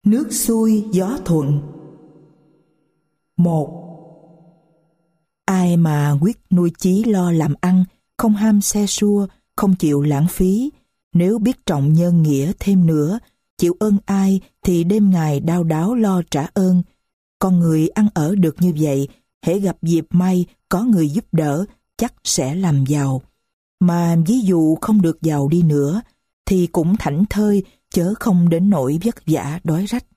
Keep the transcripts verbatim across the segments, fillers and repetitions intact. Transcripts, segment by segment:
Nước xuôi gió thuận. Một. Ai mà quyết nuôi chí lo làm ăn, không ham xe sua, không chịu lãng phí, nếu biết trọng nhân nghĩa thêm nữa, chịu ơn ai thì đêm ngày đau đáu lo trả ơn. Con người ăn ở được như vậy, hễ gặp dịp may có người giúp đỡ, chắc sẽ làm giàu. Mà ví dụ không được giàu đi nữa, thì cũng thảnh thơi, chớ không đến nỗi vất vả đói rách.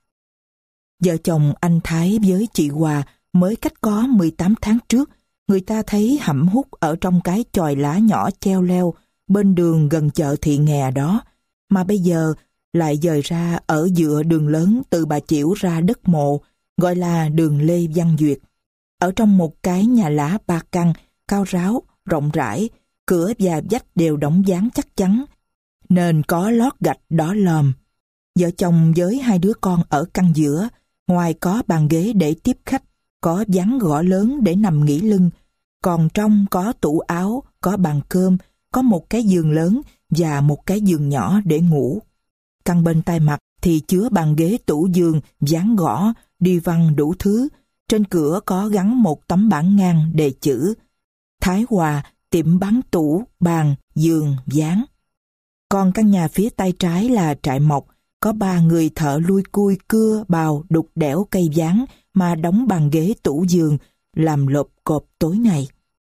Vợ chồng anh Thái với chị Hòa mới cách có mười tám tháng trước, người ta thấy hẩm hút ở trong cái chòi lá nhỏ treo leo bên đường gần chợ Thị Nghè đó, mà bây giờ lại dời ra ở giữa đường lớn từ Bà Chiểu ra đất mộ, gọi là đường Lê Văn Duyệt. Ở trong một cái nhà lá ba căn, cao ráo, rộng rãi, cửa và vách đều đóng dáng chắc chắn, nên có lót gạch đỏ lòm. Vợ chồng với hai đứa con ở căn giữa, ngoài có bàn ghế để tiếp khách, có ván gõ lớn để nằm nghỉ lưng, còn trong có tủ áo, có bàn cơm, có một cái giường lớn và một cái giường nhỏ để ngủ. Căn bên tay mặt thì chứa bàn ghế tủ giường, ván gõ, đi văn đủ thứ. Trên cửa có gắn một tấm bảng ngang đề chữ Thái Hòa, tiệm bán tủ, bàn, giường, ván. Còn căn nhà phía tay trái là trại mộc, có ba người thợ lui cui cưa, bào, đục đẽo cây ván mà đóng bàn ghế tủ giường, làm lộp cộp tối ngày.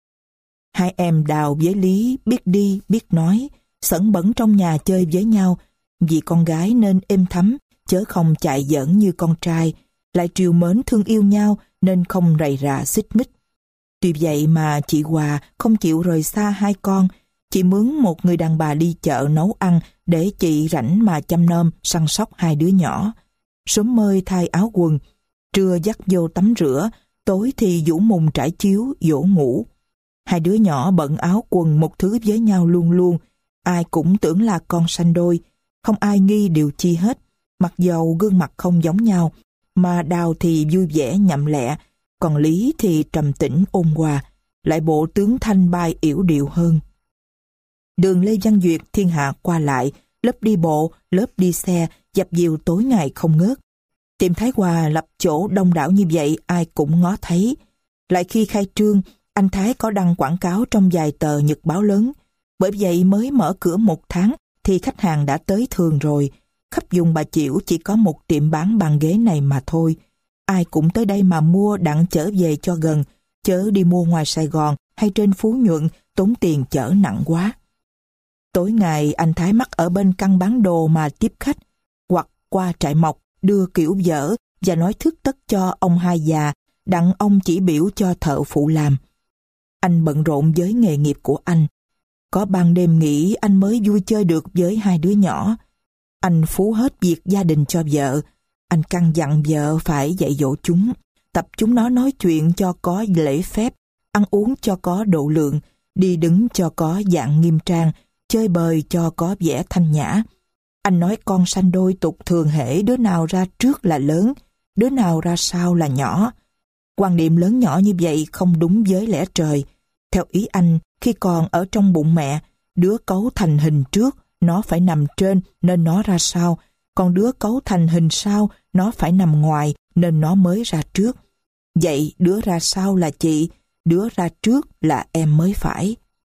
Hai em Đào với Lý biết đi, biết nói, sẵn bẩn trong nhà chơi với nhau, vì con gái nên êm thấm, chớ không chạy giỡn như con trai, lại trìu mến thương yêu nhau nên không rầy rà xích mích. Tuy vậy mà chị Hòa không chịu rời xa hai con, chị mướn một người đàn bà đi chợ nấu ăn để chị rảnh mà chăm nom săn sóc hai đứa nhỏ. Sớm mơi thay áo quần, trưa dắt vô tắm rửa, tối thì vũ mùng trải chiếu, dỗ ngủ. Hai đứa nhỏ bận áo quần một thứ với nhau luôn luôn, ai cũng tưởng là con sanh đôi, không ai nghi điều chi hết, mặc dầu gương mặt không giống nhau, mà Đào thì vui vẻ nhậm lẹ, còn Lý thì trầm tĩnh ôn hòa, lại bộ tướng thanh bai yểu điệu hơn. Đường Lê Văn Duyệt thiên hạ qua lại, lớp đi bộ, lớp đi xe, dập dìu tối ngày không ngớt. Tiệm Thái Hòa lập chỗ đông đảo như vậy ai cũng ngó thấy. Lại khi khai trương, anh Thái có đăng quảng cáo trong vài tờ nhật báo lớn. Bởi vậy mới mở cửa một tháng thì khách hàng đã tới thường rồi. Khắp vùng Bà Chiểu chỉ có một tiệm bán bàn ghế này mà thôi. Ai cũng tới đây mà mua đặng chở về cho gần, chớ đi mua ngoài Sài Gòn hay trên Phú Nhuận tốn tiền chở nặng quá. Tối ngày anh Thái mắc ở bên căn bán đồ mà tiếp khách, hoặc qua trại mộc đưa kiểu dở và nói thức tất cho ông hai già, đặng ông chỉ biểu cho thợ phụ làm. Anh bận rộn với nghề nghiệp của anh. Có ban đêm nghỉ anh mới vui chơi được với hai đứa nhỏ. Anh phú hết việc gia đình cho vợ. Anh căn dặn vợ phải dạy dỗ chúng, tập chúng nó nói chuyện cho có lễ phép, ăn uống cho có độ lượng, đi đứng cho có dạng nghiêm trang, chơi bời cho có vẻ thanh nhã. Anh nói con sanh đôi tục thường hễ đứa nào ra trước là lớn, đứa nào ra sau là nhỏ. Quan niệm lớn nhỏ như vậy không đúng với lẽ trời. Theo ý anh, khi còn ở trong bụng mẹ, đứa cấu thành hình trước, nó phải nằm trên nên nó ra sau, còn đứa cấu thành hình sau, nó phải nằm ngoài nên nó mới ra trước. Vậy đứa ra sau là chị, đứa ra trước là em mới phải.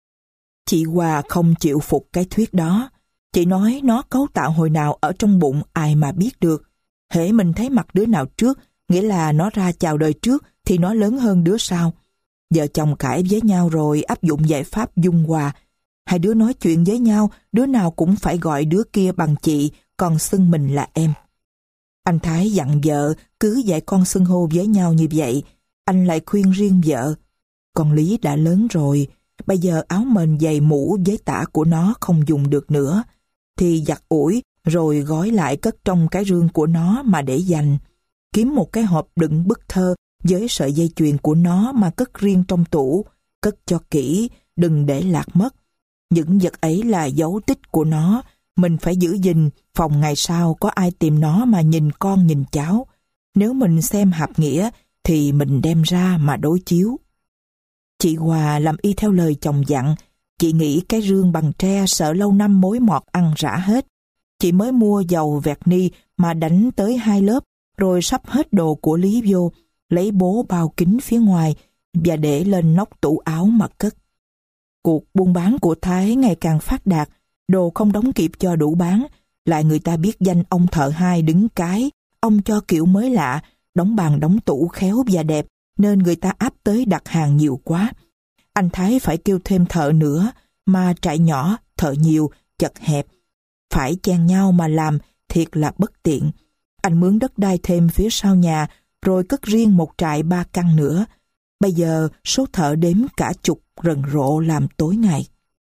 Chị Hòa không chịu phục cái thuyết đó. Chị nói nó cấu tạo hồi nào ở trong bụng ai mà biết được. Hễ mình thấy mặt đứa nào trước, nghĩa là nó ra chào đời trước thì nó lớn hơn đứa sau. Vợ chồng cãi với nhau rồi áp dụng giải pháp dung hòa. Hai đứa nói chuyện với nhau, đứa nào cũng phải gọi đứa kia bằng chị, còn xưng mình là em. Anh Thái dặn vợ cứ dạy con xưng hô với nhau như vậy. Anh lại khuyên riêng vợ, con Lý đã lớn rồi, bây giờ áo mền giày mũ với tả của nó không dùng được nữa, thì giặt ủi rồi gói lại cất trong cái rương của nó mà để dành. Kiếm một cái hộp đựng bức thơ với sợi dây chuyền của nó mà cất riêng trong tủ, cất cho kỹ, đừng để lạc mất. Những vật ấy là dấu tích của nó, mình phải giữ gìn, phòng ngày sau có ai tìm nó mà nhìn con nhìn cháu. Nếu mình xem hạp nghĩa thì mình đem ra mà đối chiếu. Chị Hòa làm y theo lời chồng dặn. Chị nghĩ cái rương bằng tre sợ lâu năm mối mọt ăn rã hết. Chị mới mua dầu vẹt ni mà đánh tới hai lớp, rồi sắp hết đồ của Lý vô, lấy bố bao kín phía ngoài và để lên nóc tủ áo mà cất. Cuộc buôn bán của Thái ngày càng phát đạt, đồ không đóng kịp cho đủ bán, lại người ta biết danh ông thợ hai đứng cái, ông cho kiểu mới lạ, đóng bàn đóng tủ khéo và đẹp, nên người ta áp tới đặt hàng nhiều quá. Anh Thái phải kêu thêm thợ nữa, mà trại nhỏ, thợ nhiều, chật hẹp. Phải chen nhau mà làm, thiệt là bất tiện. Anh mướn đất đai thêm phía sau nhà, rồi cất riêng một trại ba căn nữa. Bây giờ số thợ đếm cả chục rần rộ làm tối ngày.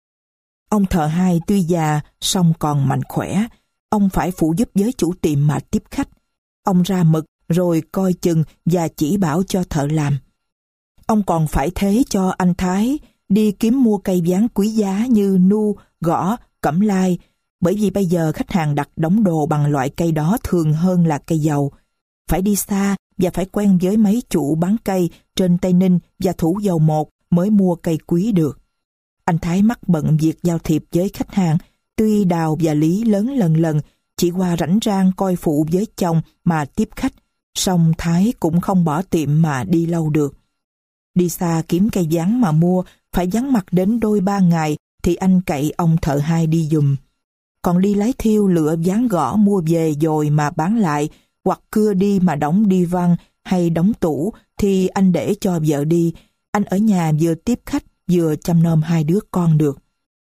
Ông thợ hai tuy già, song còn mạnh khỏe. Ông phải phụ giúp với chủ tiệm mà tiếp khách. Ông ra mực, rồi coi chừng và chỉ bảo cho thợ làm. Ông còn phải thế cho anh Thái đi kiếm mua cây ván quý giá như nu, gõ, cẩm lai, bởi vì bây giờ khách hàng đặt đóng đồ bằng loại cây đó thường hơn là cây dầu. Phải đi xa và phải quen với mấy chủ bán cây trên Tây Ninh và Thủ Dầu Một mới mua cây quý được. Anh Thái mắc bận việc giao thiệp với khách hàng, tuy Đào và Lý lớn lần lần, chỉ qua rảnh rang coi phụ với chồng mà tiếp khách, song Thái cũng không bỏ tiệm mà đi lâu được. Đi xa kiếm cây ván mà mua, phải vắng mặt đến đôi ba ngày thì anh cậy ông thợ hai đi giùm. Còn đi lái thiêu lựa ván gõ mua về rồi mà bán lại, hoặc cưa đi mà đóng đi văn hay đóng tủ thì anh để cho vợ đi. Anh ở nhà vừa tiếp khách vừa chăm nom hai đứa con được.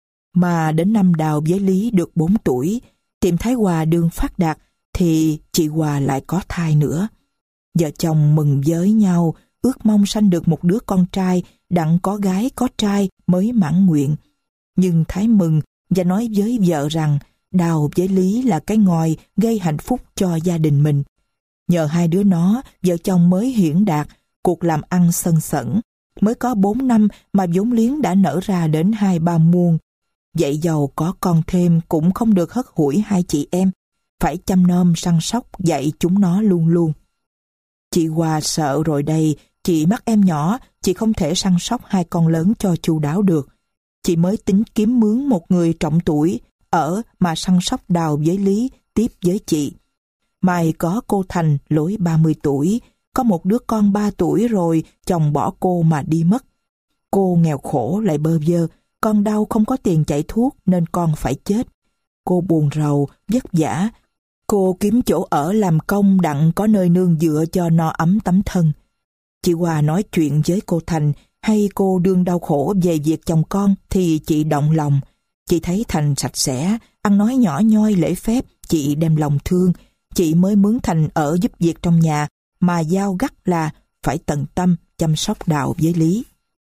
Mà đến năm Đào với Lý được bốn tuổi, tiệm Thái Hòa đương phát đạt, thì chị Hòa lại có thai nữa. Vợ chồng mừng với nhau, ước mong sanh được một đứa con trai, đặng có gái có trai mới mãn nguyện. Nhưng Thái mừng và nói với vợ rằng Đào với Lý là cái ngòi gây hạnh phúc cho gia đình mình. Nhờ hai đứa nó, vợ chồng mới hiển đạt, cuộc làm ăn sân sẩn. Mới có bốn năm mà vốn liếng đã nở ra đến hai ba muôn. Vậy giàu có con thêm cũng không được hất hủi hai chị em, phải chăm nom săn sóc dạy chúng nó luôn luôn. Chị Hòa sợ rồi đây, chị mắc em nhỏ, chị không thể săn sóc hai con lớn cho chu đáo được. Chị mới tính kiếm mướn một người trọng tuổi, ở mà săn sóc Đào với Lý tiếp với chị. May có cô Thành lối ba mươi tuổi, có một đứa con ba tuổi rồi chồng bỏ cô mà đi mất. Cô nghèo khổ lại bơ vơ, con đau không có tiền chạy thuốc nên con phải chết. Cô buồn rầu, vất vả. Cô kiếm chỗ ở làm công đặng có nơi nương dựa cho no ấm tấm thân. Chị Hòa nói chuyện với cô Thành hay cô đương đau khổ về việc chồng con thì chị động lòng. Chị thấy Thành sạch sẽ, ăn nói nhỏ nhoi lễ phép, chị đem lòng thương. Chị mới mướn Thành ở giúp việc trong nhà, mà giao gắt là phải tận tâm chăm sóc Đào với Lý.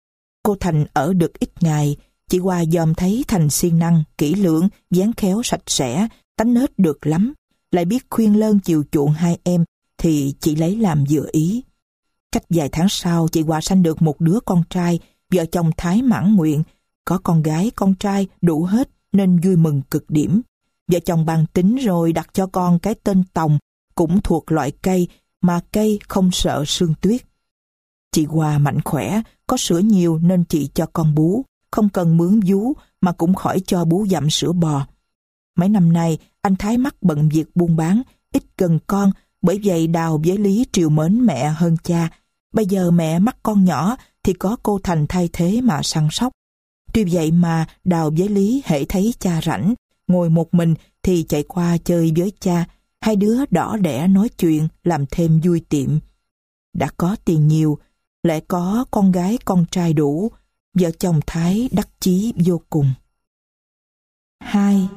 Cô Thành ở được ít ngày, chị Hòa dòm thấy Thành siêng năng, kỹ lưỡng, dáng khéo sạch sẽ, tánh nết được lắm, lại biết khuyên lơn chiều chuộng hai em, thì chị lấy làm vừa ý. Cách vài tháng sau, chị Hòa sanh được một đứa con trai, vợ chồng Thái mãn nguyện, có con gái, con trai đủ hết nên vui mừng cực điểm. Vợ chồng bàn tính rồi đặt cho con cái tên Tòng, cũng thuộc loại cây, mà cây không sợ sương tuyết. Chị Hòa mạnh khỏe, có sữa nhiều nên chị cho con bú, không cần mướn vú mà cũng khỏi cho bú dặm sữa bò. Mấy năm nay, anh Thái mắc bận việc buôn bán, ít gần con, bởi vậy Đào với Lý trìu mến mẹ hơn cha. Bây giờ mẹ mắc con nhỏ thì có cô Thành thay thế mà săn sóc. Tuy vậy mà Đào với Lý hễ thấy cha rảnh, ngồi một mình thì chạy qua chơi với cha. Hai đứa đỏ đẻ nói chuyện làm thêm vui tiệm. Đã có tiền nhiều, lại có con gái con trai đủ, vợ chồng Thái đắc chí vô cùng. Hai.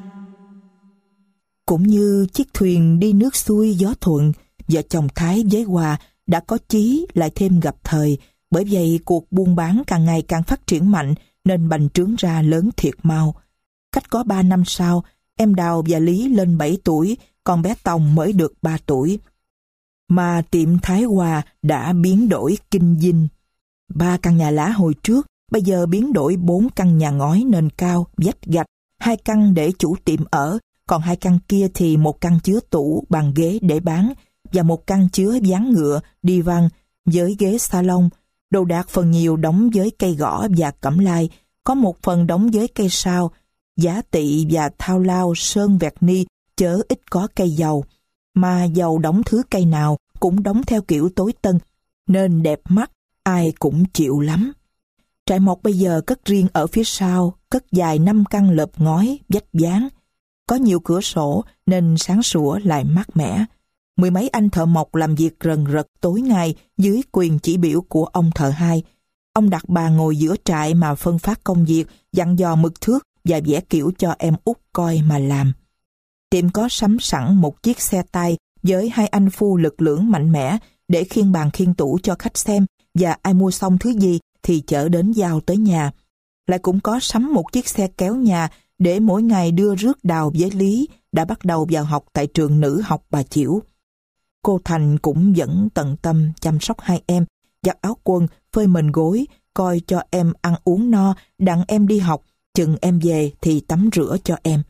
Cũng như chiếc thuyền đi nước xuôi gió thuận, vợ chồng Thái với Hòa đã có chí lại thêm gặp thời, bởi vậy cuộc buôn bán càng ngày càng phát triển mạnh nên bành trướng ra lớn thiệt mau. Cách có ba năm sau, em Đào và Lý lên bảy tuổi, còn bé Tòng mới được ba tuổi. Mà tiệm Thái Hòa đã biến đổi kinh dinh. Ba căn nhà lá hồi trước, bây giờ biến đổi bốn căn nhà ngói nền cao, vách gạch, hai căn để chủ tiệm ở, còn hai căn kia thì một căn chứa tủ, bàn ghế để bán, và một căn chứa ván ngựa, đi văn, với ghế salon. Đồ đạc phần nhiều đóng với cây gõ và cẩm lai, có một phần đóng với cây sao, giá tị và thao lao sơn vẹt ni chớ ít có cây dầu. Mà dầu đóng thứ cây nào cũng đóng theo kiểu tối tân, nên đẹp mắt, ai cũng chịu lắm. Trại mộc bây giờ cất riêng ở phía sau, cất dài năm căn lợp ngói, vách dán. Có nhiều cửa sổ nên sáng sủa lại mát mẻ. Mười mấy anh thợ mộc làm việc rần rật tối ngày dưới quyền chỉ biểu của ông thợ hai. Ông đặt bà ngồi giữa trại mà phân phát công việc, dặn dò mực thước và vẽ kiểu cho em út coi mà làm. Tiệm có sắm sẵn một chiếc xe tay với hai anh phu lực lưỡng mạnh mẽ để khiêng bàn khiêng tủ cho khách xem, và ai mua xong thứ gì thì chở đến giao tới nhà. Lại cũng có sắm một chiếc xe kéo nhà để mỗi ngày đưa rước Đào với Lý đã bắt đầu vào học tại trường nữ học Bà Chiểu. Cô Thành cũng vẫn tận tâm chăm sóc hai em, giặt áo quần, phơi mền gối, coi cho em ăn uống no, đặng em đi học, chừng em về thì tắm rửa cho em.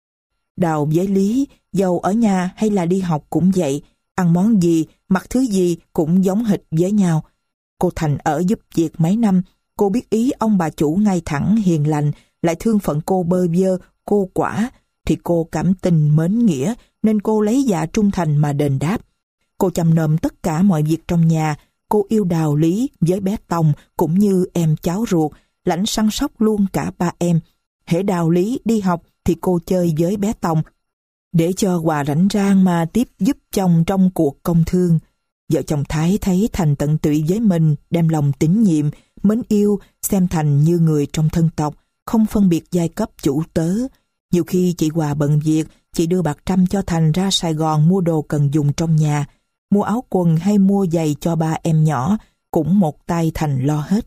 Đào với Lý, dầu ở nhà hay là đi học cũng vậy, ăn món gì, mặc thứ gì cũng giống hệt với nhau. Cô Thành ở giúp việc mấy năm, cô biết ý ông bà chủ ngay thẳng, hiền lành, lại thương phận cô bơ vơ, cô quả, thì cô cảm tình mến nghĩa, nên cô lấy dạ trung thành mà đền đáp. Cô chăm nom tất cả mọi việc trong nhà, cô yêu Đào Lý với bé Tòng cũng như em cháu ruột, lãnh săn sóc luôn cả ba em. Hễ Đào Lý đi học thì cô chơi với bé Tòng, để cho Hòa rảnh rang mà tiếp giúp chồng trong cuộc công thương. Vợ chồng Thái thấy Thành tận tụy với mình, đem lòng tín nhiệm, mến yêu, xem Thành như người trong thân tộc, không phân biệt giai cấp chủ tớ. Nhiều khi chị Hòa bận việc, chị đưa bạc trăm cho Thành ra Sài Gòn mua đồ cần dùng trong nhà, mua áo quần hay mua giày cho ba em nhỏ, cũng một tay Thành lo hết.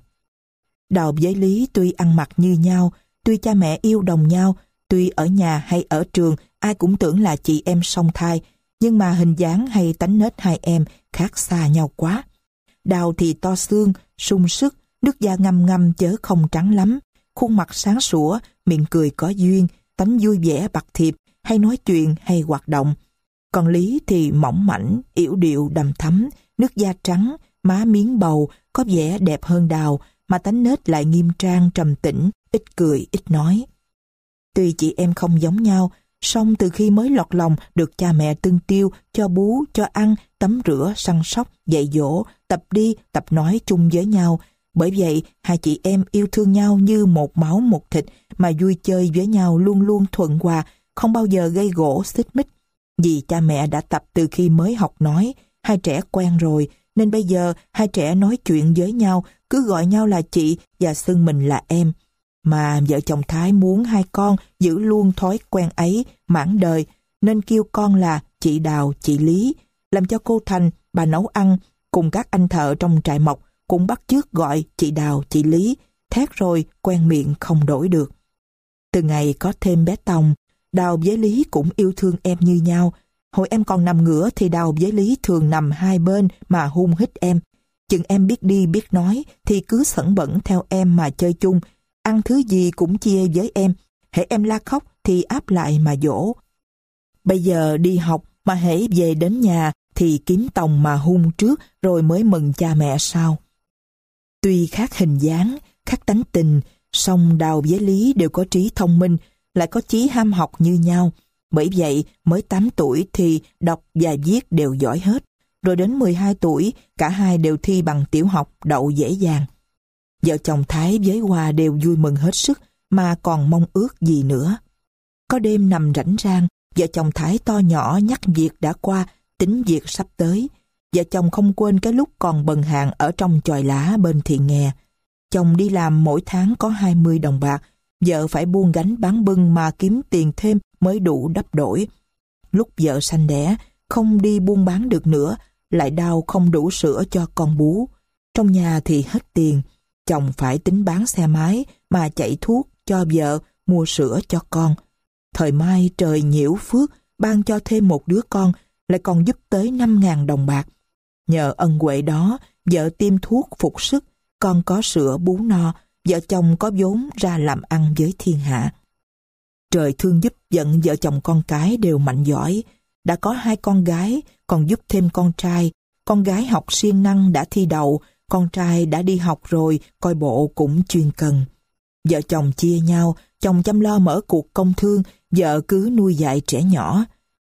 Đào với Lý tuy ăn mặc như nhau, tuy cha mẹ yêu đồng nhau, tuy ở nhà hay ở trường ai cũng tưởng là chị em song thai, nhưng mà hình dáng hay tánh nết hai em khác xa nhau quá. Đào thì to xương, sung sức, nước da ngăm ngăm chớ không trắng lắm, khuôn mặt sáng sủa, miệng cười có duyên, tánh vui vẻ bạc thiệp, hay nói chuyện hay hoạt động. Còn Lý thì mỏng mảnh, yểu điệu đằm thắm, nước da trắng, má miếng bầu, có vẻ đẹp hơn Đào, mà tánh nết lại nghiêm trang trầm tĩnh, ít cười ít nói. Tuy chị em không giống nhau, song từ khi mới lọt lòng được cha mẹ tưng tiêu, cho bú, cho ăn, tắm rửa, săn sóc, dạy dỗ, tập đi, tập nói chung với nhau. Bởi vậy, hai chị em yêu thương nhau như một máu một thịt, mà vui chơi với nhau luôn luôn thuận hòa, không bao giờ gây gổ xích mích. Vì cha mẹ đã tập từ khi mới học nói, hai trẻ quen rồi, nên bây giờ hai trẻ nói chuyện với nhau, cứ gọi nhau là chị và xưng mình là em. Mà vợ chồng Thái muốn hai con giữ luôn thói quen ấy mãn đời, nên kêu con là chị Đào, chị Lý, làm cho cô Thành, bà nấu ăn, cùng các anh thợ trong trại mộc cũng bắt chước gọi chị Đào, chị Lý, thét rồi quen miệng không đổi được. Từ ngày có thêm bé Tòng, Đào với Lý cũng yêu thương em như nhau. Hồi em còn nằm ngửa thì Đào với Lý thường nằm hai bên mà hung hít em. Chừng em biết đi biết nói thì cứ sẩn bẩn theo em mà chơi chung, ăn thứ gì cũng chia với em. Hễ em la khóc thì áp lại mà dỗ. Bây giờ đi học mà hễ về đến nhà thì kiếm Tòng mà hung trước rồi mới mừng cha mẹ sau. Tuy khác hình dáng, khác tánh tình, song Đào với Lý đều có trí thông minh, lại có chí ham học như nhau. Bởi vậy, mới tám tuổi thì đọc và viết đều giỏi hết. Rồi đến mười hai tuổi, cả hai đều thi bằng tiểu học đậu dễ dàng. Vợ chồng Thái với Hòa đều vui mừng hết sức, mà còn mong ước gì nữa. Có đêm nằm rảnh rang, vợ chồng Thái to nhỏ nhắc việc đã qua, tính việc sắp tới. Vợ chồng không quên cái lúc còn bần hàng ở trong chòi lá bên Thị Nghè. Chồng đi làm mỗi tháng có hai mươi đồng bạc, vợ phải buôn gánh bán bưng mà kiếm tiền thêm mới đủ đắp đổi. Lúc vợ sanh đẻ, không đi buôn bán được nữa, lại đau không đủ sữa cho con bú. Trong nhà thì hết tiền, chồng phải tính bán xe máy mà chạy thuốc cho vợ mua sữa cho con. Thời mai trời nhiễu phước, ban cho thêm một đứa con, lại còn giúp tới năm ngàn đồng bạc. Nhờ ân huệ đó, vợ tiêm thuốc phục sức, con có sữa bú no, vợ chồng có vốn ra làm ăn với thiên hạ. Trời thương giúp giận vợ chồng con cái đều mạnh giỏi. Đã có hai con gái, còn giúp thêm con trai. Con gái học siêng năng đã thi đậu, con trai đã đi học rồi, coi bộ cũng chuyên cần. Vợ chồng chia nhau, chồng chăm lo mở cuộc công thương, vợ cứ nuôi dạy trẻ nhỏ.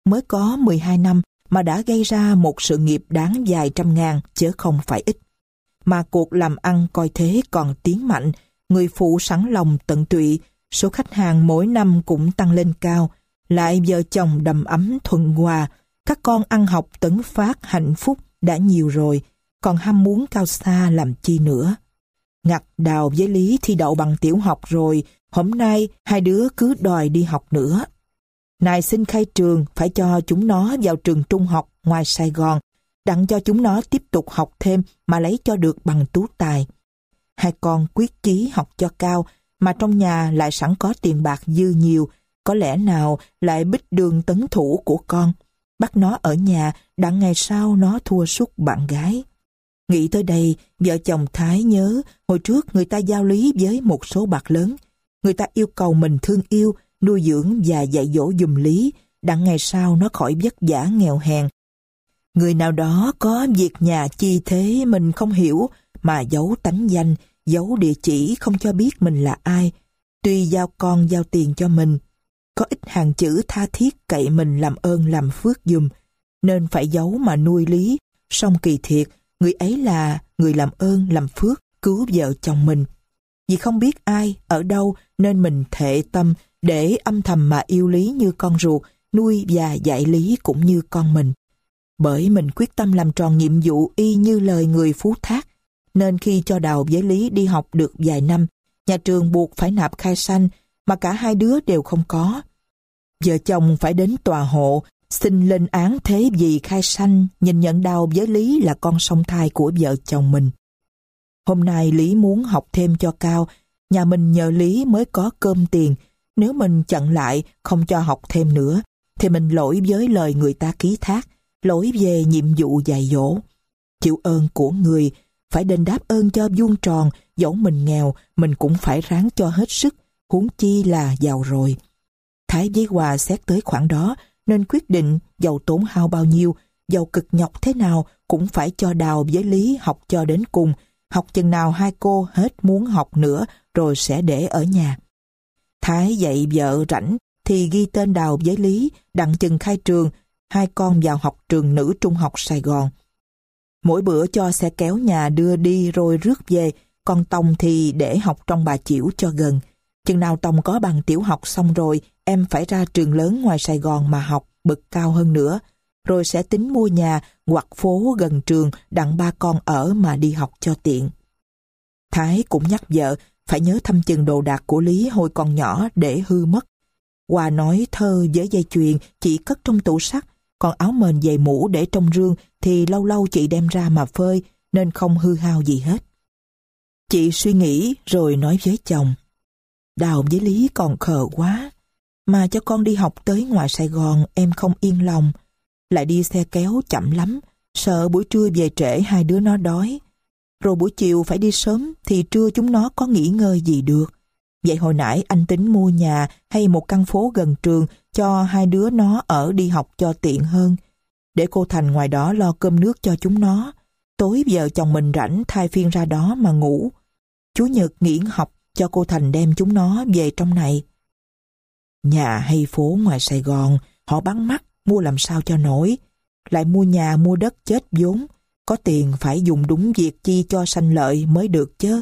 mới có mười hai năm mà đã gây ra một sự nghiệp đáng vài trăm ngàn chứ không phải ít. Mà cuộc làm ăn coi thế còn tiến mạnh, người phụ sẵn lòng tận tụy, số khách hàng mỗi năm cũng tăng lên cao, lại vợ chồng đầm ấm thuận hòa, các con ăn học tấn phát hạnh phúc đã nhiều rồi, còn ham muốn cao xa làm chi nữa. Ngặt, Đào với Lý thi đậu bằng tiểu học rồi, hôm nay hai đứa cứ đòi đi học nữa. Này xin khai trường phải cho chúng nó vào trường trung học ngoài Sài Gòn, đặng cho chúng nó tiếp tục học thêm mà lấy cho được bằng tú tài. Hai con quyết chí học cho cao, mà trong nhà lại sẵn có tiền bạc dư nhiều, có lẽ nào lại bích đường tấn thủ của con, bắt nó ở nhà đặng ngày sau nó thua sút bạn gái. Nghĩ tới đây, vợ chồng Thái nhớ hồi trước người ta giao lý với một số bạc lớn. Người ta yêu cầu mình thương yêu, nuôi dưỡng và dạy dỗ giùm Lý, đặng ngày sau nó khỏi vất vả nghèo hèn. Người nào đó có việc nhà chi thế mình không hiểu, mà giấu tánh danh, giấu địa chỉ không cho biết mình là ai. Tuy giao con giao tiền cho mình, có ít hàng chữ tha thiết cậy mình làm ơn làm phước giùm, nên phải giấu mà nuôi Lý. Song kỳ thiệt, người ấy là người làm ơn làm phước cứu vợ chồng mình. Vì không biết ai, ở đâu nên mình thệ tâm để âm thầm mà yêu Lý như con ruột, nuôi và dạy Lý cũng như con mình. Bởi mình quyết tâm làm tròn nhiệm vụ y như lời người phú thác, nên khi cho Đào với Lý đi học được vài năm, nhà trường buộc phải nạp khai sanh, mà cả hai đứa đều không có. Vợ chồng phải đến tòa hộ, xin lên án thế vì khai sanh, nhìn nhận Đào với Lý là con song thai của vợ chồng mình. Hôm nay Lý muốn học thêm cho cao, nhà mình nhờ Lý mới có cơm tiền. Nếu mình chặn lại, không cho học thêm nữa, thì mình lỗi với lời người ta ký thác, lỗi về nhiệm vụ dạy dỗ. Chịu ơn của người, phải đền đáp ơn cho vuông tròn, dẫu mình nghèo, mình cũng phải ráng cho hết sức, huống chi là giàu rồi. Thái với Hòa xét tới khoản đó, nên quyết định dầu tốn hao bao nhiêu, dầu cực nhọc thế nào cũng phải cho Đào với Lý học cho đến cùng, học chừng nào hai cô hết muốn học nữa rồi sẽ để ở nhà. Thái dạy vợ rảnh thì ghi tên Đào với Lý, đặng chừng khai trường, hai con vào học trường nữ trung học Sài Gòn. Mỗi bữa cho xe kéo nhà đưa đi rồi rước về, còn Tòng thì để học trong Bà Chiểu cho gần. Chừng nào Tòng có bằng tiểu học xong rồi, em phải ra trường lớn ngoài Sài Gòn mà học, bậc cao hơn nữa, rồi sẽ tính mua nhà hoặc phố gần trường đặng ba con ở mà đi học cho tiện. Thái cũng nhắc vợ phải nhớ thăm chừng đồ đạc của Lý hồi còn nhỏ để hư mất. Hòa nói thơ với dây chuyền chị cất trong tủ sắt, còn áo mền giày mũ để trong rương thì lâu lâu chị đem ra mà phơi, nên không hư hao gì hết. Chị suy nghĩ rồi nói với chồng: Đào với Lý còn khờ quá, mà cho con đi học tới ngoài Sài Gòn em không yên lòng. Lại đi xe kéo chậm lắm, sợ buổi trưa về trễ hai đứa nó đói. Rồi buổi chiều phải đi sớm thì trưa chúng nó có nghỉ ngơi gì được. Vậy hồi nãy anh tính mua nhà hay một căn phố gần trường cho hai đứa nó ở đi học cho tiện hơn, để cô Thành ngoài đó lo cơm nước cho chúng nó. Tối vợ chồng mình rảnh thay phiên ra đó mà ngủ. Chủ nhật nghỉ học cho cô Thành đem chúng nó về trong này. Nhà hay phố ngoài Sài Gòn họ bán mắc, mua làm sao cho nổi. Lại mua nhà mua đất chết vốn, có tiền phải dùng đúng việc chi cho sanh lợi mới được chứ.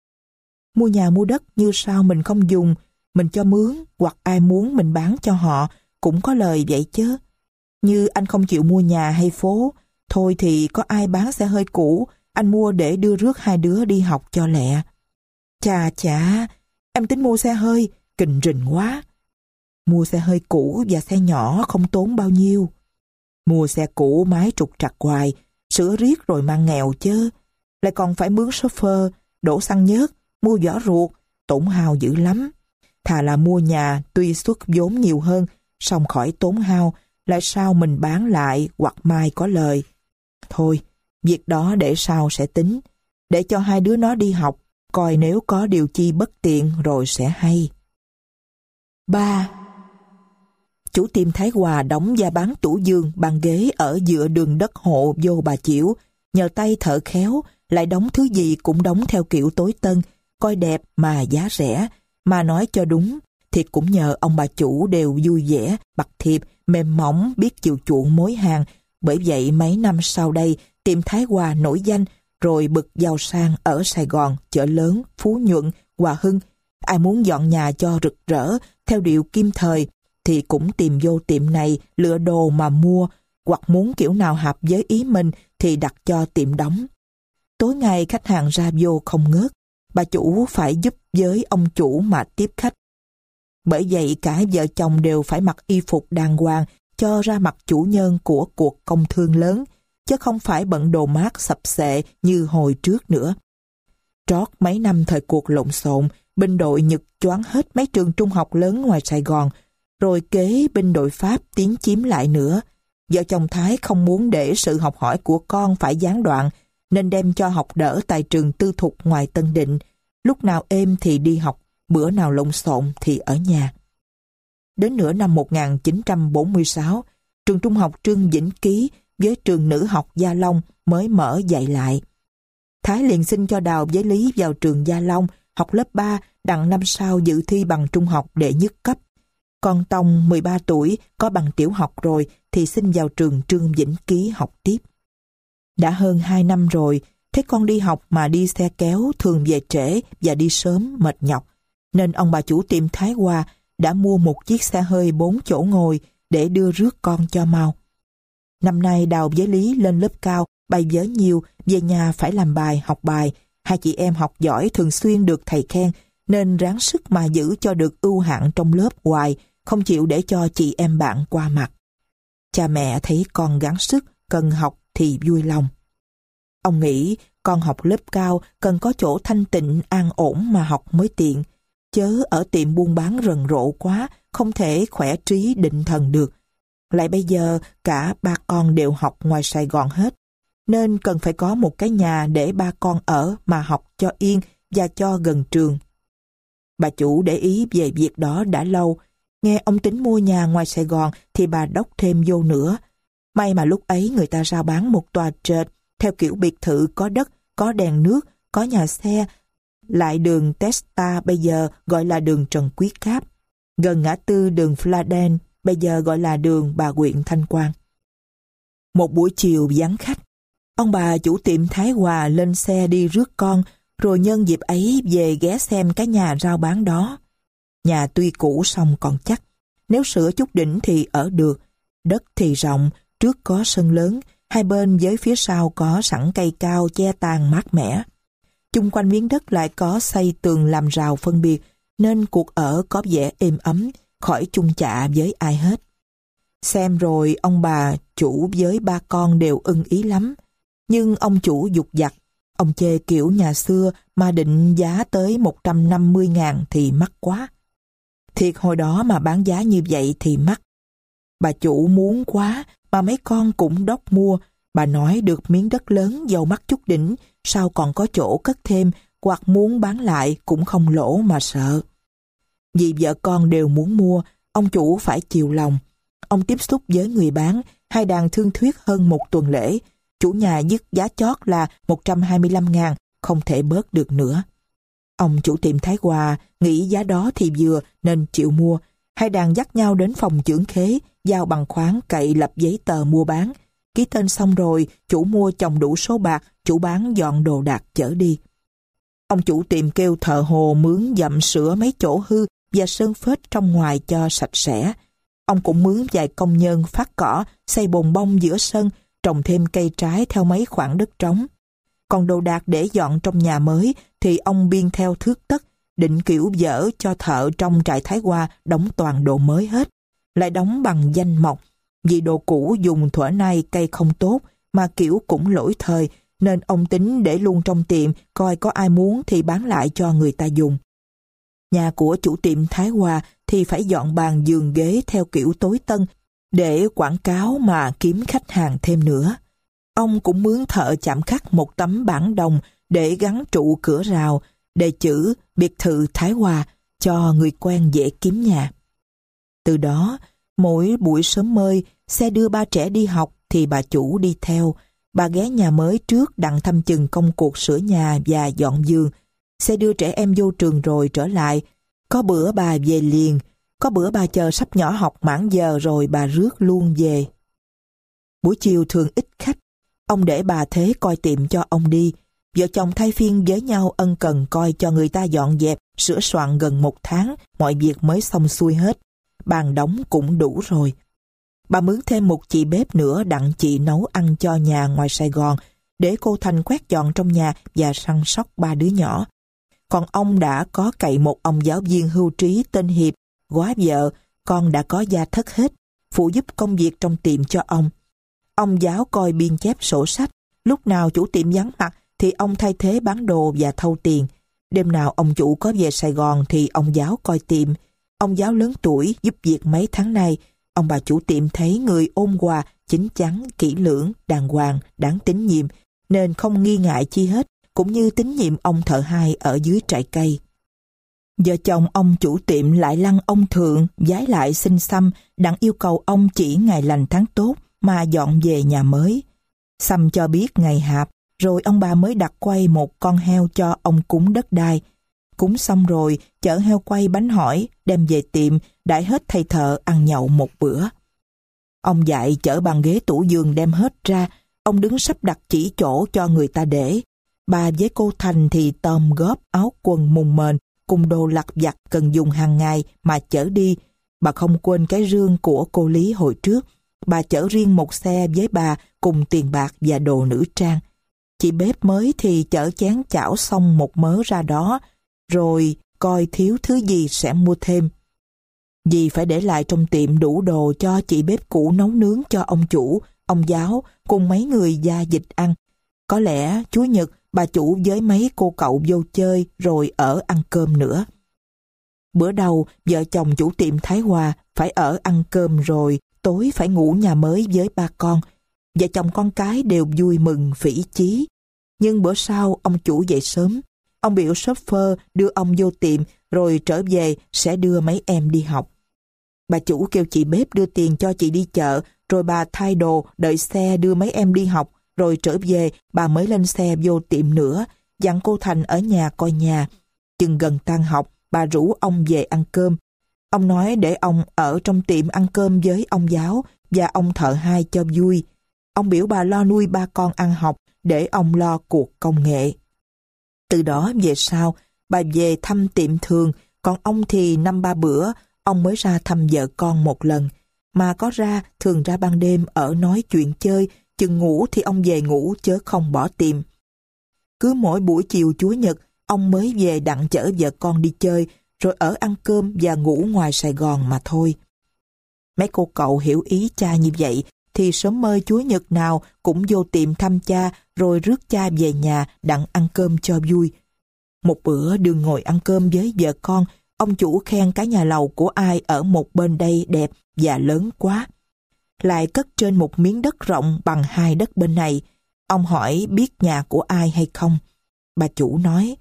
Mua nhà mua đất như sao mình không dùng, mình cho mướn hoặc ai muốn mình bán cho họ cũng có lời vậy chứ. Như anh không chịu mua nhà hay phố, thôi thì có ai bán xe hơi cũ, anh mua để đưa rước hai đứa đi học cho lẹ. Chà chà, em tính mua xe hơi, kình rình quá. Mua xe hơi cũ và xe nhỏ không tốn bao nhiêu. Mua xe cũ máy trục trặc hoài, sửa riết rồi mang nghèo chứ. Lại còn phải mướn chauffeur, đổ xăng nhớt, mua vỏ ruột, tổn hao dữ lắm. Thà là mua nhà tuy xuất vốn nhiều hơn, xong khỏi tốn hao, lại sao mình bán lại hoặc mai có lời. Thôi, việc đó để sau sẽ tính, để cho hai đứa nó đi học, coi nếu có điều chi bất tiện rồi sẽ hay. ba. Chủ tiệm Thái Hòa đóng và bán tủ giường, bàn ghế ở giữa đường đất hộ vô Bà Chiểu, nhờ tay thợ khéo, lại đóng thứ gì cũng đóng theo kiểu tối tân, coi đẹp mà giá rẻ, mà nói cho đúng thì cũng nhờ ông bà chủ đều vui vẻ, bặt thiệp mềm mỏng, biết chiều chuộng mối hàng. Bởi vậy mấy năm sau đây, tiệm Thái Hòa nổi danh, rồi bực giàu sang ở Sài Gòn, Chợ Lớn, Phú Nhuận, Hòa Hưng. Ai muốn dọn nhà cho rực rỡ, theo điệu kim thời, thì cũng tìm vô tiệm này lựa đồ mà mua, hoặc muốn kiểu nào hợp với ý mình thì đặt cho tiệm đóng. Tối ngày khách hàng ra vô không ngớt, bà chủ phải giúp với ông chủ mà tiếp khách. Bởi vậy cả vợ chồng đều phải mặc y phục đàng hoàng cho ra mặt chủ nhân của cuộc công thương lớn, chứ không phải bận đồ mát sập xệ như hồi trước nữa. Trót mấy năm thời cuộc lộn xộn, binh đội Nhật choáng hết mấy trường trung học lớn ngoài Sài Gòn, rồi kế binh đội Pháp tiến chiếm lại nữa. Vợ chồng Thái không muốn để sự học hỏi của con phải gián đoạn, nên đem cho học đỡ tại trường tư thục ngoài Tân Định. Lúc nào êm thì đi học, bữa nào lộn xộn thì ở nhà. Đến nửa năm một nghìn chín trăm bốn mươi sáu, trường trung học Trương Vĩnh Ký với trường nữ học Gia Long mới mở dạy lại. Thái liền xin cho Đào với Lý vào trường Gia Long, học lớp ba, đặng năm sau dự thi bằng trung học đệ nhất cấp. Còn Tông mười ba tuổi, có bằng tiểu học rồi thì xin vào trường Trương Vĩnh Ký học tiếp. Đã hơn hai năm rồi, thấy con đi học mà đi xe kéo thường về trễ và đi sớm mệt nhọc, nên ông bà chủ tiệm Thái Hòa đã mua một chiếc xe hơi bốn chỗ ngồi để đưa rước con cho mau. Năm nay Đào với Lý lên lớp cao, bài vở nhiều, về nhà phải làm bài, học bài. Hai chị em học giỏi thường xuyên được thầy khen, nên ráng sức mà giữ cho được ưu hạng trong lớp hoài, không chịu để cho chị em bạn qua mặt. Cha mẹ thấy con gắng sức, cần học thì vui lòng. Ông nghĩ con học lớp cao cần có chỗ thanh tịnh, an ổn mà học mới tiện, chớ ở tiệm buôn bán rần rộ quá, không thể khỏe trí định thần được. Lại bây giờ cả ba con đều học ngoài Sài Gòn hết, nên cần phải có một cái nhà để ba con ở mà học cho yên và cho gần trường. Bà chủ để ý về việc đó đã lâu, nghe ông tính mua nhà ngoài Sài Gòn thì bà đốc thêm vô nữa. May mà lúc ấy người ta rao bán một tòa trệt theo kiểu biệt thự có đất, có đèn nước, có nhà xe, lại đường Testa bây giờ gọi là đường Trần Quý Cáp, gần ngã tư đường Fladen bây giờ gọi là đường Bà Quyện Thanh Quang. Một buổi chiều vắng khách, ông bà chủ tiệm Thái Hòa lên xe đi rước con, rồi nhân dịp ấy về ghé xem cái nhà rao bán đó. Nhà tuy cũ song còn chắc, nếu sửa chút đỉnh thì ở được. Đất thì rộng, trước có sân lớn, hai bên với phía sau có sẵn cây cao che tàn mát mẻ. Chung quanh miếng đất lại có xây tường làm rào phân biệt, nên cuộc ở có vẻ êm ấm, khỏi chung chạ với ai hết. Xem rồi ông bà chủ với ba con đều ưng ý lắm. Nhưng ông chủ dục dặt, ông chê kiểu nhà xưa mà định giá tới một trăm năm mươi ngàn thì mắc quá. Thiệt hồi đó mà bán giá như vậy thì mắc. Bà chủ muốn quá mà mấy con cũng đốc mua. Bà nói được miếng đất lớn giàu mắc chút đỉnh, sao còn có chỗ cất thêm, hoặc muốn bán lại cũng không lỗ mà sợ. Vì vợ con đều muốn mua, ông chủ phải chiều lòng. Ông tiếp xúc với người bán, hai đàn thương thuyết hơn một tuần lễ. Chủ nhà dứt giá chót là một trăm hai mươi lăm ngàn, không thể bớt được nữa. Ông chủ tiệm Thái Hòa nghĩ giá đó thì vừa nên chịu mua. Hai đàn dắt nhau đến phòng chưởng khế, giao bằng khoán cậy lập giấy tờ mua bán. Ký tên xong rồi, chủ mua chồng đủ số bạc, chủ bán dọn đồ đạc chở đi. Ông chủ tiệm kêu thợ hồ mướn dặm sửa mấy chỗ hư và sơn phết trong ngoài cho sạch sẽ. Ông cũng mướn vài công nhân phát cỏ, xây bồn bông giữa sân, trồng thêm cây trái theo mấy khoảng đất trống. Còn đồ đạc để dọn trong nhà mới thì ông biên theo thước tất, định kiểu dở cho thợ trong trại Thái Hòa đóng toàn đồ mới hết. Lại đóng bằng danh mộc, vì đồ cũ dùng thuở nay cây không tốt, mà kiểu cũng lỗi thời, nên ông tính để luôn trong tiệm, coi có ai muốn thì bán lại cho người ta dùng. Nhà của chủ tiệm Thái Hòa thì phải dọn bàn giường ghế theo kiểu tối tân, để quảng cáo mà kiếm khách hàng thêm nữa. Ông cũng mướn thợ chạm khắc một tấm bảng đồng để gắn trụ cửa rào, đề chữ biệt thự Thái Hòa cho người quen dễ kiếm nhà. Từ đó, mỗi buổi sớm mơi, xe đưa ba trẻ đi học thì bà chủ đi theo. Bà ghé nhà mới trước đặng thăm chừng công cuộc sửa nhà và dọn giường. Xe đưa trẻ em vô trường rồi trở lại. Có bữa bà về liền, Có bữa bà chờ sắp nhỏ học mãn giờ rồi bà rước luôn về. Buổi chiều thường ít khách, ông để bà Thế coi tiệm cho ông đi. Vợ chồng thay phiên với nhau ân cần coi cho người ta dọn dẹp, sửa soạn gần một tháng, mọi việc mới xong xuôi hết. Bàn đóng cũng đủ rồi. Bà mướn thêm một chị bếp nữa đặng chị nấu ăn cho nhà ngoài Sài Gòn, để cô Thành quét dọn trong nhà và săn sóc ba đứa nhỏ. Còn ông đã có cậy một ông giáo viên hưu trí tên Hiệp, góa vợ, con đã có gia thất hết, phụ giúp công việc trong tiệm cho ông. Ông giáo coi biên chép sổ sách, lúc nào chủ tiệm vắng mặt thì ông thay thế bán đồ và thâu tiền. Đêm nào ông chủ có về Sài Gòn thì ông giáo coi tiệm. Ông giáo lớn tuổi giúp việc mấy tháng nay, ông bà chủ tiệm thấy người ôn hòa, chín chắn, kỹ lưỡng, đàng hoàng, đáng tín nhiệm, nên không nghi ngại chi hết, cũng như tín nhiệm ông thợ hai ở dưới trại cây. Vợ chồng ông chủ tiệm lại lăng ông Thượng, vái lại xin xăm, đặng yêu cầu ông chỉ ngày lành tháng tốt mà dọn về nhà mới. Xăm cho biết ngày hạp, rồi ông bà mới đặt quay một con heo cho ông cúng đất đai. Cúng xong rồi, chở heo quay bánh hỏi, đem về tiệm, đãi hết thầy thợ ăn nhậu một bữa. Ông dạy chở bàn ghế tủ giường đem hết ra, ông đứng sắp đặt chỉ chỗ cho người ta để. Bà với cô Thành thì tôm góp áo quần mùng mền, cùng đồ lặt vặt cần dùng hàng ngày mà chở đi. Bà không quên cái rương của cô Lý hồi trước. Bà chở riêng một xe với bà cùng tiền bạc và đồ nữ trang. Chị bếp mới thì chở chén chảo xong một mớ ra đó, rồi coi thiếu thứ gì sẽ mua thêm. Vì phải để lại trong tiệm đủ đồ cho chị bếp cũ nấu nướng cho ông chủ, ông giáo cùng mấy người gia dịch ăn. Có lẽ Chủ nhật bà chủ với mấy cô cậu vô chơi rồi ở ăn cơm nữa. Bữa đầu vợ chồng chủ tiệm Thái Hòa phải ở ăn cơm rồi tối phải ngủ nhà mới với ba con. Vợ chồng con cái đều vui mừng phỉ chí. Nhưng bữa sau ông chủ dậy sớm. Ông biểu shopper đưa ông vô tiệm rồi trở về sẽ đưa mấy em đi học. Bà chủ kêu chị bếp đưa tiền cho chị đi chợ, rồi bà thay đồ đợi xe đưa mấy em đi học, rồi trở về bà mới lên xe vô tiệm nữa, dặn cô Thành ở nhà coi nhà. Chừng gần tan học, bà rủ ông về ăn cơm. Ông nói để ông ở trong tiệm ăn cơm với ông giáo và ông thợ hai cho vui. Ông biểu bà lo nuôi ba con ăn học để ông lo cuộc công nghệ. Từ đó về sau, bà về thăm tiệm thường, còn ông thì năm ba bữa, ông mới ra thăm vợ con một lần. Mà có ra, thường ra ban đêm ở nói chuyện chơi, chừng ngủ thì ông về ngủ chớ không bỏ tiệm. Cứ mỗi buổi chiều Chủ nhật, ông mới về đặng chở vợ con đi chơi, rồi ở ăn cơm và ngủ ngoài Sài Gòn mà thôi. Mấy cô cậu hiểu ý cha như vậy, thì sớm mơ Chủ nhật nào cũng vô tiệm thăm cha, rồi rước cha về nhà đặng ăn cơm cho vui. Một bữa đừng ngồi ăn cơm với vợ con, ông chủ khen cái nhà lầu của ai ở một bên đây đẹp và lớn quá. Lại cất trên một miếng đất rộng bằng hai đất bên này. Ông hỏi biết nhà của ai hay không. Bà chủ nói,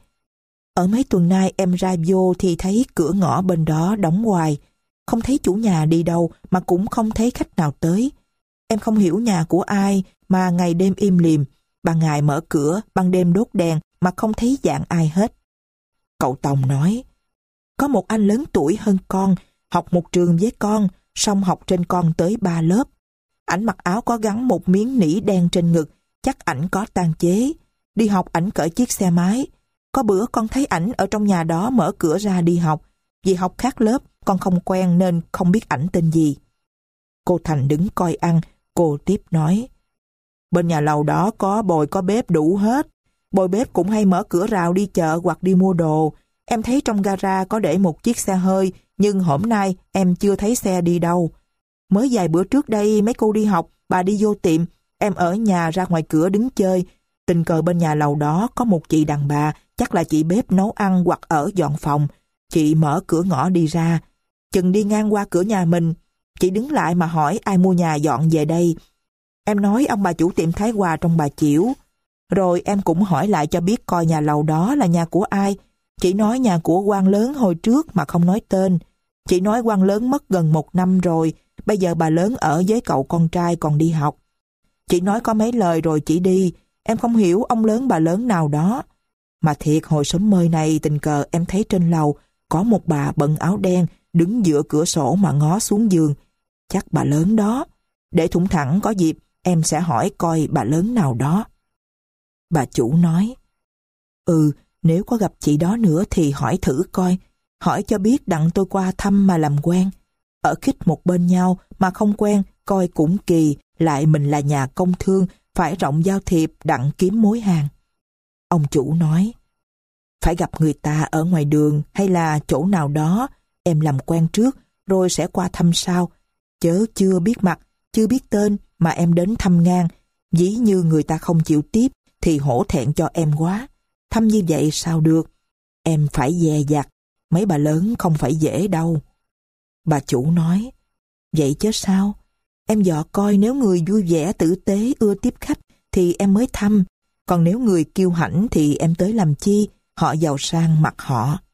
ở mấy tuần nay em ra vô thì thấy cửa ngõ bên đó đóng hoài. Không thấy chủ nhà đi đâu mà cũng không thấy khách nào tới. Em không hiểu nhà của ai mà ngày đêm im lìm. Ban ngày mở cửa, ban đêm đốt đèn mà không thấy dạng ai hết. Cậu Tòng nói, có một anh lớn tuổi hơn con, học một trường với con, song học trên con tới ba lớp. Ảnh mặc áo có gắn một miếng nỉ đen trên ngực, chắc ảnh có tang chế. Đi học ảnh cởi chiếc xe máy. Có bữa con thấy ảnh ở trong nhà đó mở cửa ra đi học. Vì học khác lớp, con không quen nên không biết ảnh tên gì. Cô Thành đứng coi ăn, cô tiếp nói, bên nhà lầu đó có bồi có bếp đủ hết. Bồi bếp cũng hay mở cửa rào đi chợ hoặc đi mua đồ. Em thấy trong gara có để một chiếc xe hơi, nhưng hôm nay em chưa thấy xe đi đâu. Mới vài bữa trước đây mấy cô đi học, bà đi vô tiệm, em ở nhà ra ngoài cửa đứng chơi. Tình cờ bên nhà lầu đó có một chị đàn bà, chắc là chị bếp nấu ăn hoặc ở dọn phòng. Chị mở cửa ngõ đi ra. Chừng đi ngang qua cửa nhà mình, chị đứng lại mà hỏi ai mua nhà dọn về đây. Em nói ông bà chủ tiệm Thái Hòa trong Bà Chiểu. Rồi em cũng hỏi lại cho biết coi nhà lầu đó là nhà của ai. Chị nói nhà của quan lớn hồi trước mà không nói tên. Chị nói quan lớn mất gần một năm rồi, bây giờ bà lớn ở với cậu con trai còn đi học. Chị nói có mấy lời rồi chị đi, em không hiểu ông lớn bà lớn nào đó. Mà thiệt hồi sớm mơi này tình cờ em thấy trên lầu có một bà bận áo đen, đứng giữa cửa sổ mà ngó xuống giường. Chắc bà lớn đó. Để thủng thẳng có dịp, em sẽ hỏi coi bà lớn nào đó. Bà chủ nói, ừ, nếu có gặp chị đó nữa thì hỏi thử coi. Hỏi cho biết đặng tôi qua thăm mà làm quen. Ở khích một bên nhau mà không quen, coi cũng kỳ, lại mình là nhà công thương, phải rộng giao thiệp đặng kiếm mối hàng. Ông chủ nói, phải gặp người ta ở ngoài đường hay là chỗ nào đó, em làm quen trước, rồi sẽ qua thăm sau. Chớ chưa biết mặt, chưa biết tên mà em đến thăm ngang. Dĩ như người ta không chịu tiếp thì hổ thẹn cho em quá. Thăm như vậy sao được? Em phải dè dặt, mấy bà lớn không phải dễ đâu. Bà chủ nói, vậy chứ sao? Em dò coi nếu người vui vẻ tử tế ưa tiếp khách thì em mới thăm. Còn nếu người kiêu hãnh thì em tới làm chi? Họ giàu sang mặt họ.